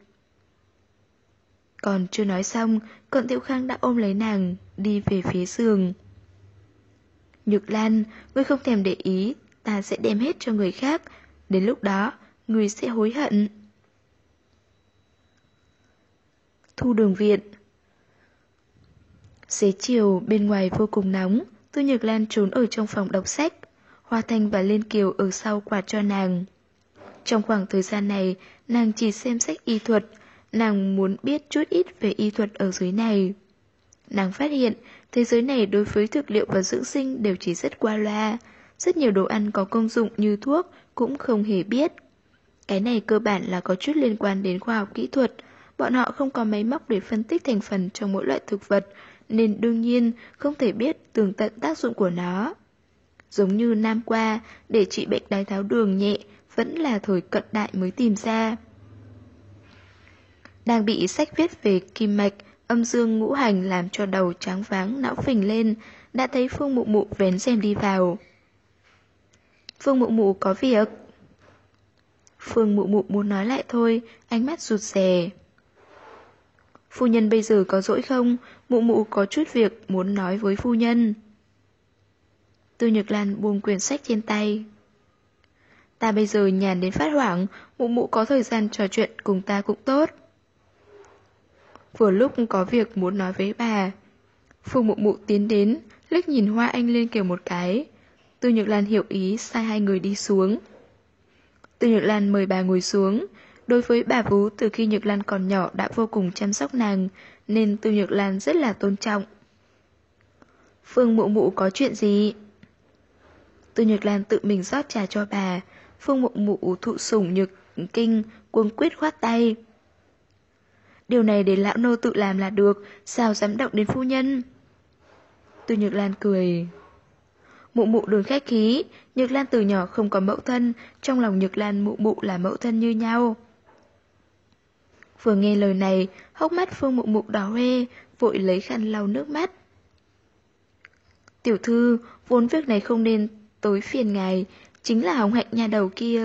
Còn chưa nói xong, Cận Thiệu Khang đã ôm lấy nàng, đi về phía giường. Nhược Lan, ngươi không thèm để ý, ta sẽ đem hết cho người khác. Đến lúc đó, ngươi sẽ hối hận. Thu Đường viện. Xế chiều, bên ngoài vô cùng nóng, Tư Nhược Lan trốn ở trong phòng đọc sách. Hoa Thanh và Liên Kiều ở sau quạt cho nàng. Trong khoảng thời gian này, nàng chỉ xem sách y thuật, nàng muốn biết chút ít về y thuật ở dưới này. Nàng phát hiện, thế giới này đối với thực liệu và dưỡng sinh đều chỉ rất qua loa. Rất nhiều đồ ăn có công dụng như thuốc cũng không hề biết. Cái này cơ bản là có chút liên quan đến khoa học kỹ thuật. Bọn họ không có máy móc để phân tích thành phần trong mỗi loại thực vật, nên đương nhiên không thể biết tường tận tác dụng của nó. Giống như năm qua, để trị bệnh đái tháo đường nhẹ, vẫn là thời cận đại mới tìm ra. Đang bị sách viết về kim mạch, âm dương ngũ hành làm cho đầu tráng váng não phình lên, đã thấy Phương Mụ Mụ vén rèm đi vào. Phương Mụ Mụ có việc. Phương Mụ Mụ muốn nói lại thôi, ánh mắt rụt rè. Phu nhân bây giờ có rỗi không? Mụ Mụ có chút việc muốn nói với phu nhân. Tư Nhược Lan buông quyển sách trên tay. Ta bây giờ nhàn đến phát hoảng, Mụ Mụ có thời gian trò chuyện cùng ta cũng tốt. Vừa lúc có việc muốn nói với bà. Phương Mụ Mụ tiến đến, liếc nhìn Hoa Anh Liên Kiều một cái. Tư Nhược Lan hiểu ý sai hai người đi xuống. Tư Nhược Lan mời bà ngồi xuống. Đối với bà vú từ khi Nhược Lan còn nhỏ đã vô cùng chăm sóc nàng, nên Tư Nhược Lan rất là tôn trọng. Phương Mụ Mụ có chuyện gì? Tư Nhược Lan tự mình rót trà cho bà. Phương Mụ Mụ thụ sủng nhược kinh, cuống quyết khoát tay. Điều này để lão nô tự làm là được, sao dám động đến phu nhân? Tư Nhược Lan cười. Mụ Mụ đừng khách khí, Nhược Lan từ nhỏ không có mẫu thân, trong lòng Nhược Lan Mụ Mụ là mẫu thân như nhau. Vừa nghe lời này, hốc mắt Phương Mụ Mụ đỏ hoe, vội lấy khăn lau nước mắt. Tiểu thư, vốn việc này không nên tối phiền ngài, chính là Hồng Hạnh nhà đầu kia.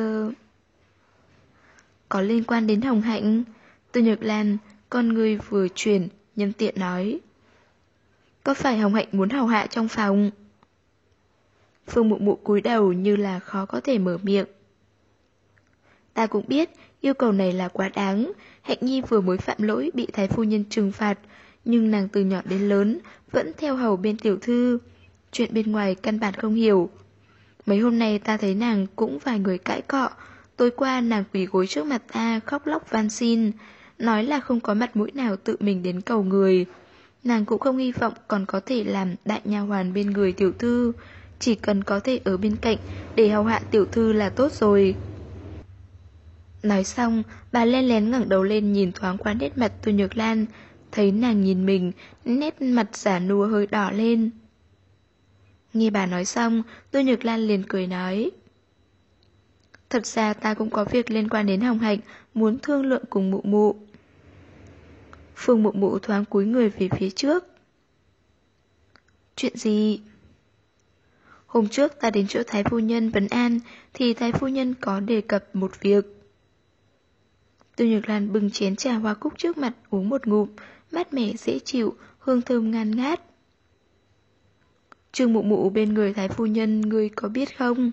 Có liên quan đến Hồng Hạnh? Từ Nhược Lan, con người vừa chuyển, nhân tiện nói. Có phải Hồng Hạnh muốn hầu hạ trong phòng? Phương Mụ Mụ cúi đầu như là khó có thể mở miệng. Ta cũng biết, yêu cầu này là quá đáng. Hạnh Nhi vừa mới phạm lỗi bị thái phu nhân trừng phạt, nhưng nàng từ nhỏ đến lớn vẫn theo hầu bên tiểu thư. Chuyện bên ngoài căn bản không hiểu. Mấy hôm nay ta thấy nàng cũng vài người cãi cọ. Tối qua nàng quỳ gối trước mặt ta khóc lóc van xin, nói là không có mặt mũi nào tự mình đến cầu người. Nàng cũng không hy vọng còn có thể làm đại nha hoàn bên người tiểu thư, chỉ cần có thể ở bên cạnh để hầu hạ tiểu thư là tốt rồi. Nói xong, bà len lén ngẩng đầu lên nhìn thoáng qua nét mặt Tô Nhược Lan, thấy nàng nhìn mình, nét mặt giả nua hơi đỏ lên. Nghe bà nói xong, Tô Nhược Lan liền cười nói. Thật ra ta cũng có việc liên quan đến Hồng Hạnh, muốn thương lượng cùng Mụ Mụ. Phương Mụ Mụ thoáng cúi người về phía trước. Chuyện gì? Hôm trước ta đến chỗ Thái Phu Nhân vấn an, thì Thái Phu Nhân có đề cập một việc. Tô Nhược Lan bưng chén trà hoa cúc trước mặt uống một ngụm, mát mẻ dễ chịu, hương thơm ngàn ngát. Trương Mụ Mụ bên người Thái Phu Nhân ngươi có biết không?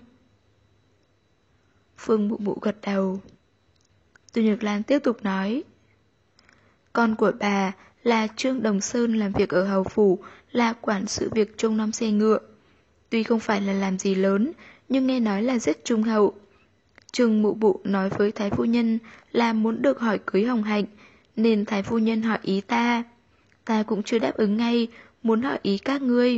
Phương Mụ Mụ gật đầu. Tô Nhược Lan tiếp tục nói. Con của bà là Trương Đồng Sơn làm việc ở hầu phủ, là quản sự việc trông nom xe ngựa. Tuy không phải là làm gì lớn, nhưng nghe nói là rất trung hậu. Trương Mụ Mụ nói với Thái Phu Nhân là muốn được hỏi cưới Hồng Hạnh, nên Thái Phu Nhân hỏi ý ta. Ta cũng chưa đáp ứng ngay, muốn hỏi ý các ngươi.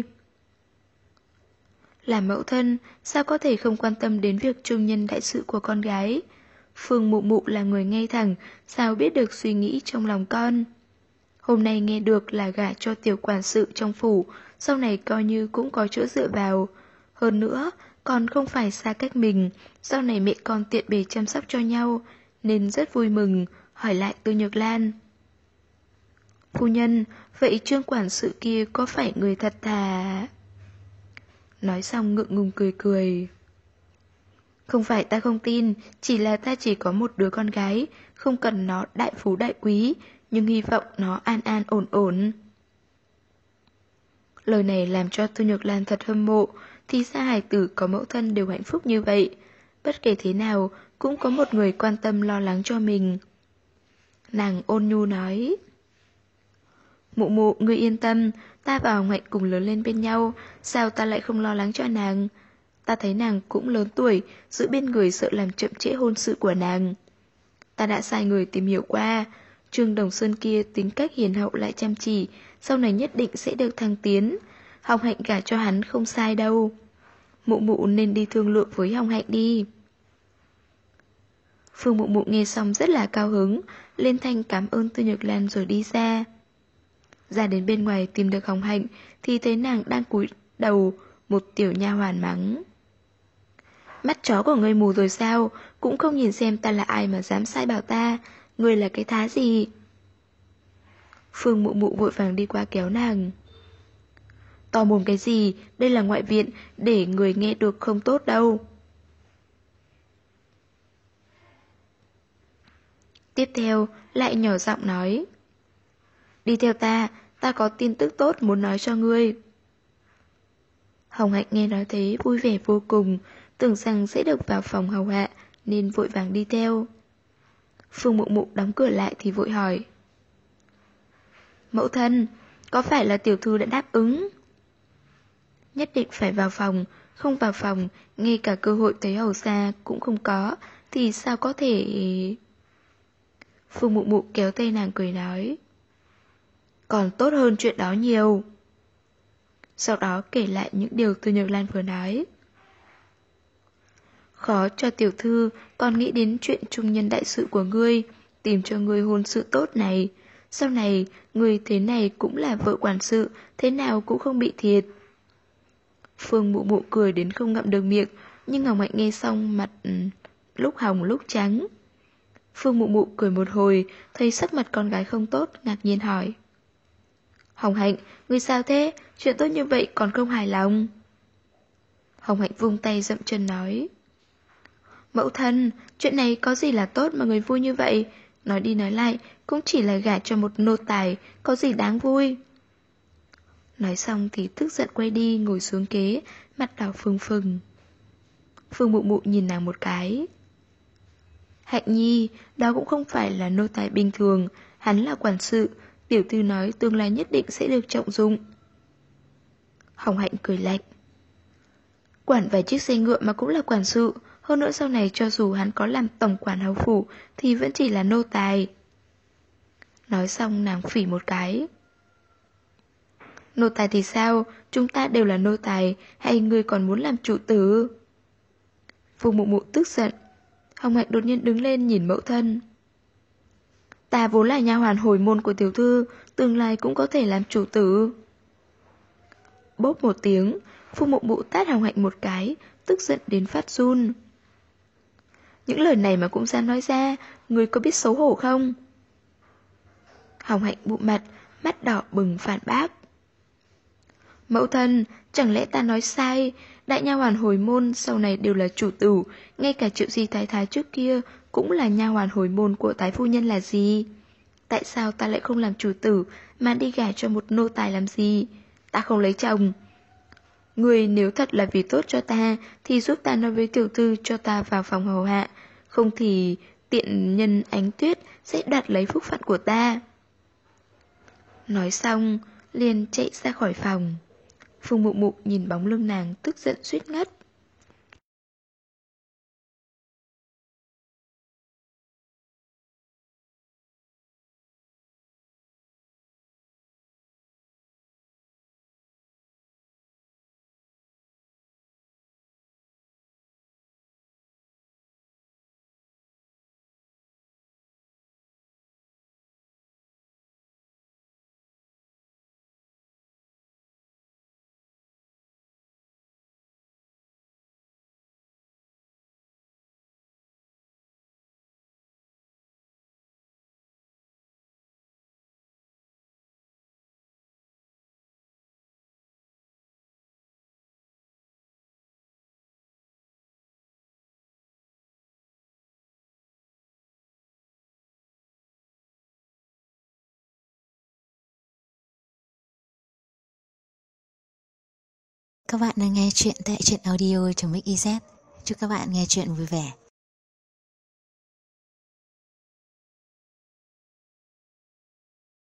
Làm mẫu thân, sao có thể không quan tâm đến việc trung nhân đại sự của con gái? Phương Mụ Mụ là người ngay thẳng, sao biết được suy nghĩ trong lòng con? Hôm nay nghe được là gả cho tiểu quản sự trong phủ, sau này coi như cũng có chỗ dựa vào. Hơn nữa, còn không phải xa cách mình, sau này mẹ con tiện bề chăm sóc cho nhau, nên rất vui mừng, hỏi lại Tô Nhược Lan. Phu nhân, vậy Trương quản sự kia có phải người thật thà? Nói xong ngượng ngùng cười cười. Không phải ta không tin, chỉ là ta chỉ có một đứa con gái, không cần nó đại phú đại quý, nhưng hy vọng nó an an ổn ổn. Lời này làm cho Tô Nhược Lan thật hâm mộ, thì ra hài tử có mẫu thân đều hạnh phúc như vậy. Bất kể thế nào, cũng có một người quan tâm lo lắng cho mình. Nàng ôn nhu nói. Mụ Mụ, ngươi yên tâm, ta và Hồng Hạnh cùng lớn lên bên nhau, sao ta lại không lo lắng cho nàng? Ta thấy nàng cũng lớn tuổi, giữ bên người sợ làm chậm trễ hôn sự của nàng. Ta đã sai người tìm hiểu qua, Trương Đồng Sơn kia tính cách hiền hậu lại chăm chỉ, sau này nhất định sẽ được thăng tiến. Hồng Hạnh gả cho hắn không sai đâu. Mụ Mụ nên đi thương lượng với Hồng Hạnh đi. Phương Mụ Mụ nghe xong rất là cao hứng, lên thanh cảm ơn Tô Nhược Lan rồi đi ra. Ra đến bên ngoài tìm được Hồng Hạnh thì thấy nàng đang cúi đầu một tiểu nha hoàn mắng. Mắt chó của ngươi mù rồi sao? Cũng không nhìn xem ta là ai mà dám sai bảo ta. Ngươi là cái thá gì? Phương Mụ Mụ vội vàng đi qua kéo nàng. To mồm cái gì? Đây là ngoại viện, để người nghe được không tốt đâu. Tiếp theo lại nhỏ giọng nói. Đi theo ta, ta có tin tức tốt muốn nói cho ngươi. Hồng Hạnh nghe nói thế vui vẻ vô cùng, tưởng rằng sẽ được vào phòng hầu hạ, nên vội vàng đi theo. Phương Mụ Mụ đóng cửa lại thì vội hỏi. Mẫu thân, có phải là tiểu thư đã đáp ứng? Nhất định phải vào phòng, không vào phòng, ngay cả cơ hội thấy hầu ra cũng không có, thì sao có thể... Phương Mụ Mụ kéo tay nàng cười nói. Còn tốt hơn chuyện đó nhiều. Sau đó kể lại những điều Tô Nhược Lan vừa nói. Khó cho tiểu thư, còn nghĩ đến chuyện trung nhân đại sự của ngươi, tìm cho ngươi hôn sự tốt này. Sau này, ngươi thế này cũng là vợ quản sự, thế nào cũng không bị thiệt. Phương Mụ Mụ cười đến không ngậm được miệng, nhưng Ngọc Mạnh nghe xong mặt lúc hồng lúc trắng. Phương Mụ Mụ cười một hồi, thấy sắc mặt con gái không tốt, ngạc nhiên hỏi. Hồng Hạnh, ngươi sao thế? Chuyện tốt như vậy còn không hài lòng. Hồng Hạnh vung tay dậm chân nói. Mẫu thân, chuyện này có gì là tốt mà người vui như vậy? Nói đi nói lại, cũng chỉ là gả cho một nô tài, có gì đáng vui? Nói xong thì tức giận quay đi, ngồi xuống ghế, mặt đỏ phừng phừng. Phương Mụ Mụ nhìn nàng một cái. Hạnh Nhi, đó cũng không phải là nô tài bình thường, hắn là quản sự, tiểu thư nói tương lai nhất định sẽ được trọng dụng. Hồng Hạnh cười lạnh. Quản vài chiếc xe ngựa mà cũng là quản sự, hơn nữa sau này cho dù hắn có làm tổng quản hầu phủ thì vẫn chỉ là nô tài. Nói xong nàng phỉ một cái. Nô tài thì sao? Chúng ta đều là nô tài, hay ngươi còn muốn làm chủ tử? Phương Mụ Mụ tức giận. Hồng Hạnh đột nhiên đứng lên nhìn mẫu thân. Ta vốn là nha hoàn hồi môn của tiểu thư, tương lai cũng có thể làm chủ tử. Bốp một tiếng, Phương Mụ Mụ tát Hồng Hạnh một cái, tức giận đến phát run. Những lời này mà cũng dám nói ra, ngươi có biết xấu hổ không? Hồng Hạnh bụng mặt, mắt đỏ bừng phản bác. Mẫu thân, chẳng lẽ ta nói sai? Đại nha hoàn hồi môn sau này đều là chủ tử, ngay cả Triệu Di Thái Thái trước kia cũng là nha hoàn hồi môn của Thái phu nhân là gì? Tại sao ta lại không làm chủ tử mà đi gả cho một nô tài làm gì? Ta không lấy chồng. Người nếu thật là vì tốt cho ta thì giúp ta nói với tiểu thư cho ta vào phòng hầu hạ, không thì tiện nhân Ánh Tuyết sẽ đoạt lấy phúc phận của ta. Nói xong, liền chạy ra khỏi phòng. Phương Mụ Mụ nhìn bóng lưng nàng tức giận suýt ngất. Các bạn đang nghe chuyện tại truyện audio.mix.iz. Chúc các bạn nghe chuyện vui vẻ.